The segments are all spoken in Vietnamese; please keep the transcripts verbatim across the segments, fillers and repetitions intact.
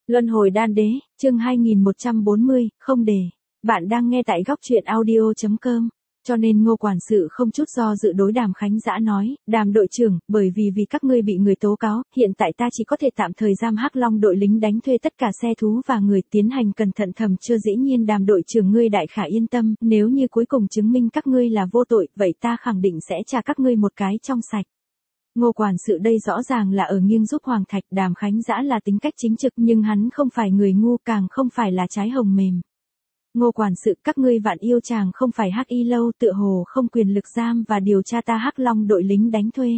Luân hồi đan đế, chương hai nghìn một trăm bốn mươi, không đề. Bạn đang nghe tại góc truyện audio chấm com. Cho nên Ngô quản sự không chút do dự đối Đàm Khánh Dã nói, Đàm đội trưởng, bởi vì vì các ngươi bị người tố cáo, hiện tại ta chỉ có thể tạm thời giam Hắc Long đội lính đánh thuê tất cả xe thú và người tiến hành cẩn thận thẩm chưa dĩ nhiên Đàm đội trưởng ngươi đại khả yên tâm, nếu như cuối cùng chứng minh các ngươi là vô tội, vậy ta khẳng định sẽ trả các ngươi một cái trong sạch. Ngô quản sự đây rõ ràng là ở nghiêng giúp Hoàng Thạch, Đàm Khánh Dã là tính cách chính trực nhưng hắn không phải người ngu càng không phải là trái hồng mềm. Ngô quản sự, các ngươi Vạn Yêu Tràng không phải Hắc Y lâu tựa hồ không quyền lực giam và điều tra ta Hắc Long đội lính đánh thuê.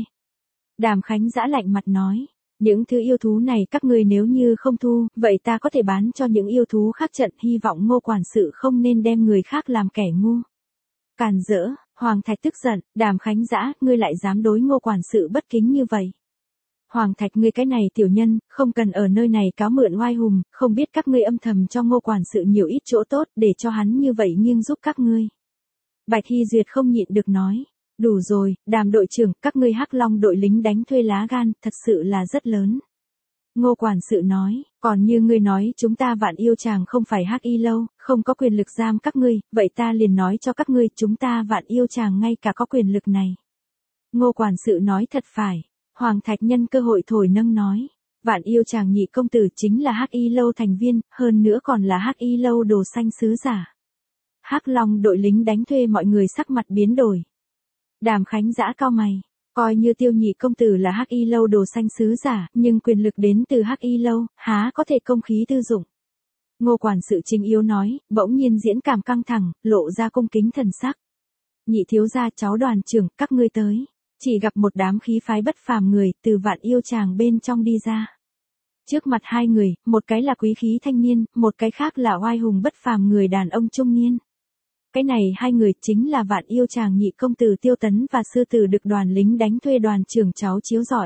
Đàm Khánh Dã lạnh mặt nói, những thứ yêu thú này các ngươi nếu như không thu, vậy ta có thể bán cho những yêu thú khác trận, hy vọng Ngô quản sự không nên đem người khác làm kẻ ngu. Càn rỡ, Hoàng Thạch tức giận, Đàm Khánh Dã, ngươi lại dám đối Ngô quản sự bất kính như vậy. Hoàng Thạch ngươi cái này tiểu nhân, không cần ở nơi này cáo mượn oai hùng, không biết các ngươi âm thầm cho Ngô quản sự nhiều ít chỗ tốt để cho hắn như vậy nghiêng giúp các ngươi. Bạch Hy Duyệt không nhịn được nói, đủ rồi, Đàm đội trưởng, các ngươi Hắc Long đội lính đánh thuê lá gan, thật sự là rất lớn. Ngô quản sự nói, còn như ngươi nói chúng ta Vạn Yêu Tràng không phải Hắc Y lâu, không có quyền lực giam các ngươi, vậy ta liền nói cho các ngươi chúng ta Vạn Yêu Tràng ngay cả có quyền lực này. Ngô quản sự nói thật phải, Hoàng Thạch nhân cơ hội thổi nâng nói, Vạn Yêu Tràng nhị công tử chính là Hắc Y lâu thành viên, hơn nữa còn là Hắc Y lâu đồ xanh sứ giả. Hắc Long đội lính đánh thuê mọi người sắc mặt biến đổi. Đàm Khánh Dã cao mày. Coi như Tiêu nhị công tử là Hắc Y lâu đồ xanh sứ giả, nhưng quyền lực đến từ Hắc Y lâu, há có thể công khí tư dụng. Ngô quản sự chính yếu nói, bỗng nhiên diễn cảm căng thẳng, lộ ra cung kính thần sắc. Nhị thiếu gia cháu đoàn trưởng, các ngươi tới. Chỉ gặp một đám khí phái bất phàm người, từ Vạn Yêu Tràng bên trong đi ra. Trước mặt hai người, một cái là quý khí thanh niên, một cái khác là oai hùng bất phàm người đàn ông trung niên. Cái này hai người chính là Vạn Yêu Tràng nhị công tử Tiêu Tấn và sư tử Đực đoàn lính đánh thuê đoàn trưởng cháu chiếu giỏi.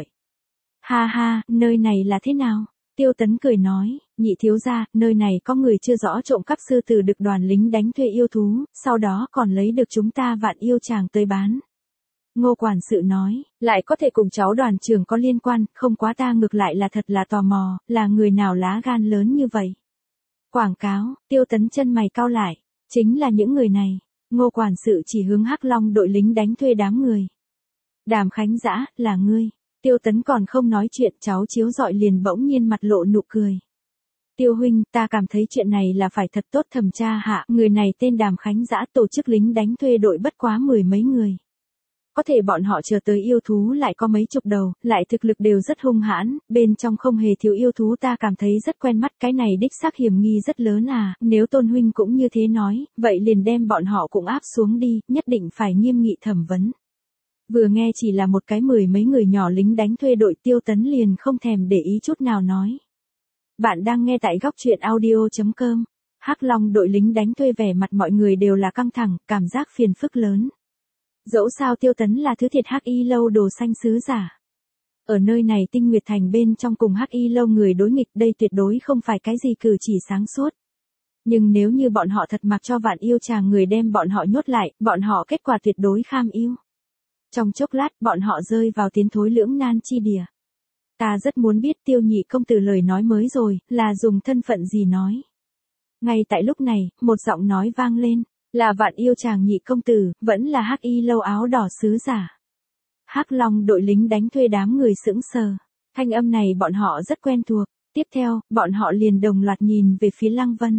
Ha ha, nơi này là thế nào? Tiêu Tấn cười nói, nhị thiếu gia, nơi này có người chưa rõ trộm cắp sư tử Đực đoàn lính đánh thuê yêu thú, sau đó còn lấy được chúng ta Vạn Yêu Tràng tới bán. Ngô quản sự nói, lại có thể cùng cháu đoàn trưởng có liên quan, không quá ta ngược lại là thật là tò mò, là người nào lá gan lớn như vậy. Quảng cáo, Tiêu Tấn chân mày cau lại. Chính là những người này, Ngô quản sự chỉ hướng Hắc Long đội lính đánh thuê đám người. Đàm Khánh Dã, là ngươi. Tiêu Tấn còn không nói chuyện, cháu chiếu dọi liền bỗng nhiên mặt lộ nụ cười. Tiêu huynh, ta cảm thấy chuyện này là phải thật tốt thẩm tra hạ, người này tên Đàm Khánh Dã, tổ chức lính đánh thuê đội bất quá mười mấy người. Có thể bọn họ chờ tới yêu thú lại có mấy chục đầu, lại thực lực đều rất hung hãn, bên trong không hề thiếu yêu thú, ta cảm thấy rất quen mắt, cái này đích xác hiểm nghi rất lớn à, nếu Tôn huynh cũng như thế nói, vậy liền đem bọn họ cũng áp xuống đi, nhất định phải nghiêm nghị thẩm vấn. Vừa nghe chỉ là một cái mười mấy người nhỏ lính đánh thuê đội, Tiêu Tấn liền không thèm để ý chút nào nói. Bạn đang nghe tại góc truyện audio chấm com. Hắc Long đội lính đánh thuê, vẻ mặt mọi người đều là căng thẳng, cảm giác phiền phức lớn. Dẫu sao Tiêu Tấn là thứ thiệt Hắc Y lâu đồ xanh sứ giả. Ở nơi này Tinh Nguyệt Thành bên trong cùng Hắc Y lâu người đối nghịch, đây tuyệt đối không phải cái gì cử chỉ sáng suốt. Nhưng nếu như bọn họ thật mặc cho Vạn Yêu Tràng người đem bọn họ nhốt lại, bọn họ kết quả tuyệt đối kham ưu. Trong chốc lát, bọn họ rơi vào tiến thối lưỡng nan chi địa. Ta rất muốn biết Tiêu nhị công tử lời nói mới rồi, là dùng thân phận gì nói. Ngay tại lúc này, một giọng nói vang lên. Là Vạn Yêu Tràng nhị công tử, vẫn là Hắc Y lâu áo đỏ sứ giả. Hắc Long đội lính đánh thuê đám người sững sờ. Thanh âm này bọn họ rất quen thuộc. Tiếp theo, bọn họ liền đồng loạt nhìn về phía Lăng Vân.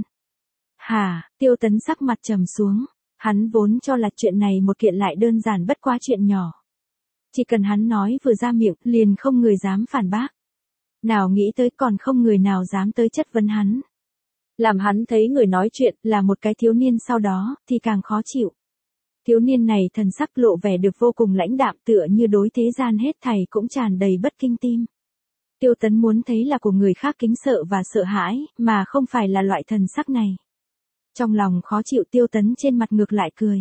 Hả, Tiêu Tấn sắc mặt trầm xuống. Hắn vốn cho là chuyện này một kiện lại đơn giản bất quá chuyện nhỏ. Chỉ cần hắn nói vừa ra miệng, liền không người dám phản bác. Nào nghĩ tới còn không người nào dám tới chất vấn hắn. Làm hắn thấy người nói chuyện là một cái thiếu niên sau đó, thì càng khó chịu. Thiếu niên này thần sắc lộ vẻ được vô cùng lãnh đạm, tựa như đối thế gian hết thảy cũng tràn đầy bất kinh tim. Tiêu Tấn muốn thấy là của người khác kính sợ và sợ hãi, mà không phải là loại thần sắc này. Trong lòng khó chịu, Tiêu Tấn trên mặt ngược lại cười.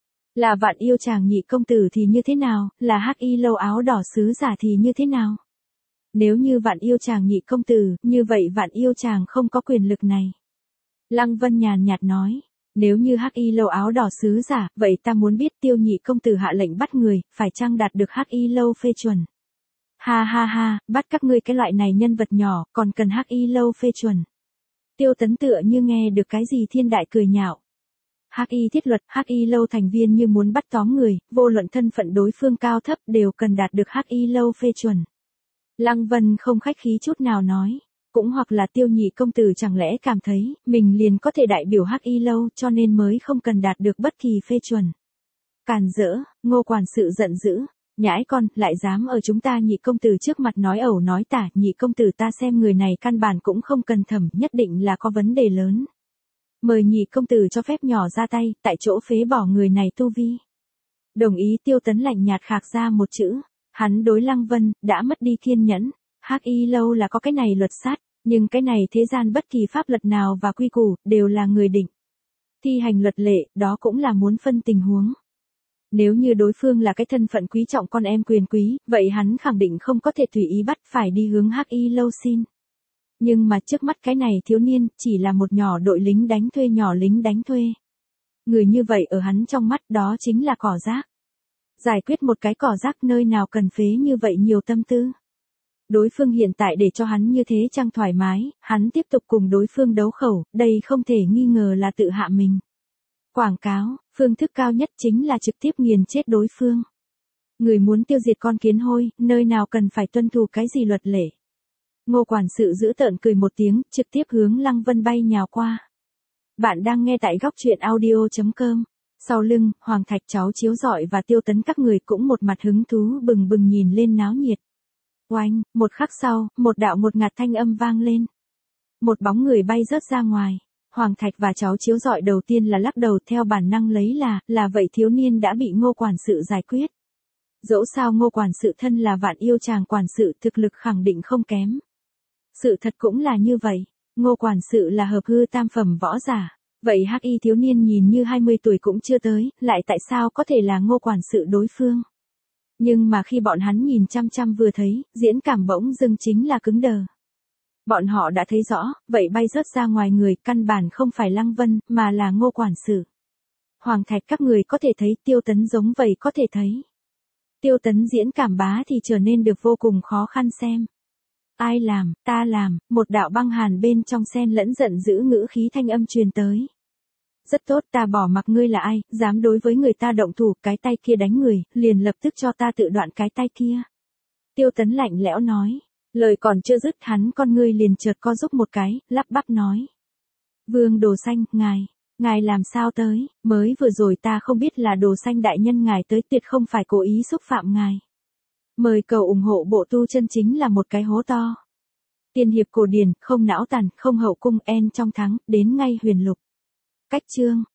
Là Vạn Yêu Tràng nhị công tử thì như thế nào, là Hắc Y lâu áo đỏ sứ giả thì như thế nào? Nếu như Vạn Yêu Tràng nhị công tử, như vậy Vạn Yêu Tràng không có quyền lực này. Lăng Vân nhàn nhạt nói, nếu như Hắc Y lâu áo đỏ sứ giả, vậy ta muốn biết Tiêu nhị công tử hạ lệnh bắt người, phải chăng đạt được Hắc Y lâu phê chuẩn. Ha ha ha, bắt các ngươi cái loại này nhân vật nhỏ, còn cần hắc y lâu phê chuẩn. Tiêu Tấn tựa như nghe được cái gì thiên đại cười nhạo. Hắc y thiết luật, hắc y lâu thành viên như muốn bắt tóm người, vô luận thân phận đối phương cao thấp đều cần đạt được hắc y lâu phê chuẩn. Lăng Vân không khách khí chút nào nói. Cũng hoặc là Tiêu nhị công tử chẳng lẽ cảm thấy, mình liền có thể đại biểu hắc y lâu cho nên mới không cần đạt được bất kỳ phê chuẩn. Càn rỡ, Ngô quản sự giận dữ. Nhãi con, lại dám ở chúng ta nhị công tử trước mặt nói ẩu nói tả, nhị công tử ta xem người này căn bản cũng không cần thẩm, nhất định là có vấn đề lớn. Mời nhị công tử cho phép nhỏ ra tay, tại chỗ phế bỏ người này tu vi. Đồng ý. Tiêu Tấn lạnh nhạt khạc ra một chữ, hắn đối Lăng Vân, đã mất đi kiên nhẫn, hắc y lâu là có cái này luật sát, nhưng cái này thế gian bất kỳ pháp luật nào và quy củ, đều là người định. Thi hành luật lệ, đó cũng là muốn phân tình huống. Nếu như đối phương là cái thân phận quý trọng con em quyền quý, vậy hắn khẳng định không có thể tùy ý bắt phải đi hướng hắc y lâu xin. Nhưng mà trước mắt cái này thiếu niên, chỉ là một nhỏ đội lính đánh thuê nhỏ lính đánh thuê. Người như vậy ở hắn trong mắt đó chính là cỏ rác. Giải quyết một cái cỏ rác nơi nào cần phế như vậy nhiều tâm tư. Đối phương hiện tại để cho hắn như thế chẳng thoải mái, hắn tiếp tục cùng đối phương đấu khẩu, đây không thể nghi ngờ là tự hạ mình. Quảng cáo, phương thức cao nhất chính là trực tiếp nghiền chết đối phương. Người muốn tiêu diệt con kiến hôi, nơi nào cần phải tuân thủ cái gì luật lệ. Ngô quản sự giữ tợn cười một tiếng, trực tiếp hướng Lăng Vân bay nhào qua. Bạn đang nghe tại góc truyện audio chấm com. Sau lưng, Hoàng Thạch cháu Chiếu Rọi và Tiêu Tấn các người cũng một mặt hứng thú bừng bừng nhìn lên náo nhiệt. Oanh, một khắc sau, một đạo một ngạt thanh âm vang lên. Một bóng người bay rớt ra ngoài. Hoàng Thạch và cháu Chiếu Rọi đầu tiên là lắc đầu theo bản năng lấy là, là vậy thiếu niên đã bị Ngô quản sự giải quyết. Dẫu sao Ngô quản sự thân là vạn yêu chàng quản sự thực lực khẳng định không kém. Sự thật cũng là như vậy, Ngô quản sự là hợp hư tam phẩm võ giả. Vậy hắc y thiếu niên nhìn như hai mươi tuổi cũng chưa tới, lại tại sao có thể là Ngô quản sự đối phương. Nhưng mà khi bọn hắn nhìn chăm chăm vừa thấy, diễn cảm bỗng dưng chính là cứng đờ. Bọn họ đã thấy rõ, vậy bay rớt ra ngoài người căn bản không phải Lăng Vân, mà là Ngô quản sự. Hoàng Thạch các người có thể thấy, Tiêu Tấn giống vậy có thể thấy. Tiêu Tấn diễn cảm bá thì trở nên được vô cùng khó khăn xem. Ai làm, ta làm, một đạo băng hàn bên trong xen lẫn giận dữ ngữ khí thanh âm truyền tới. Rất tốt, ta bỏ mặc ngươi là ai, dám đối với người ta động thủ, cái tay kia đánh người, liền lập tức cho ta tự đoạn cái tay kia. Tiêu Tấn lạnh lẽo nói, lời còn chưa dứt hắn con ngươi liền chợt co giúp một cái, lắp bắp nói. Vương Đồ Xanh, ngài, ngài làm sao tới, mới vừa rồi ta không biết là Đồ Xanh đại nhân ngài tới, tuyệt không phải cố ý xúc phạm ngài. Mời cầu ủng hộ bộ tu chân chính là một cái hố to. Tiên hiệp cổ điển, không não tàn, không hậu cung, en trong thắng, đến ngay huyền lục. Cách chương.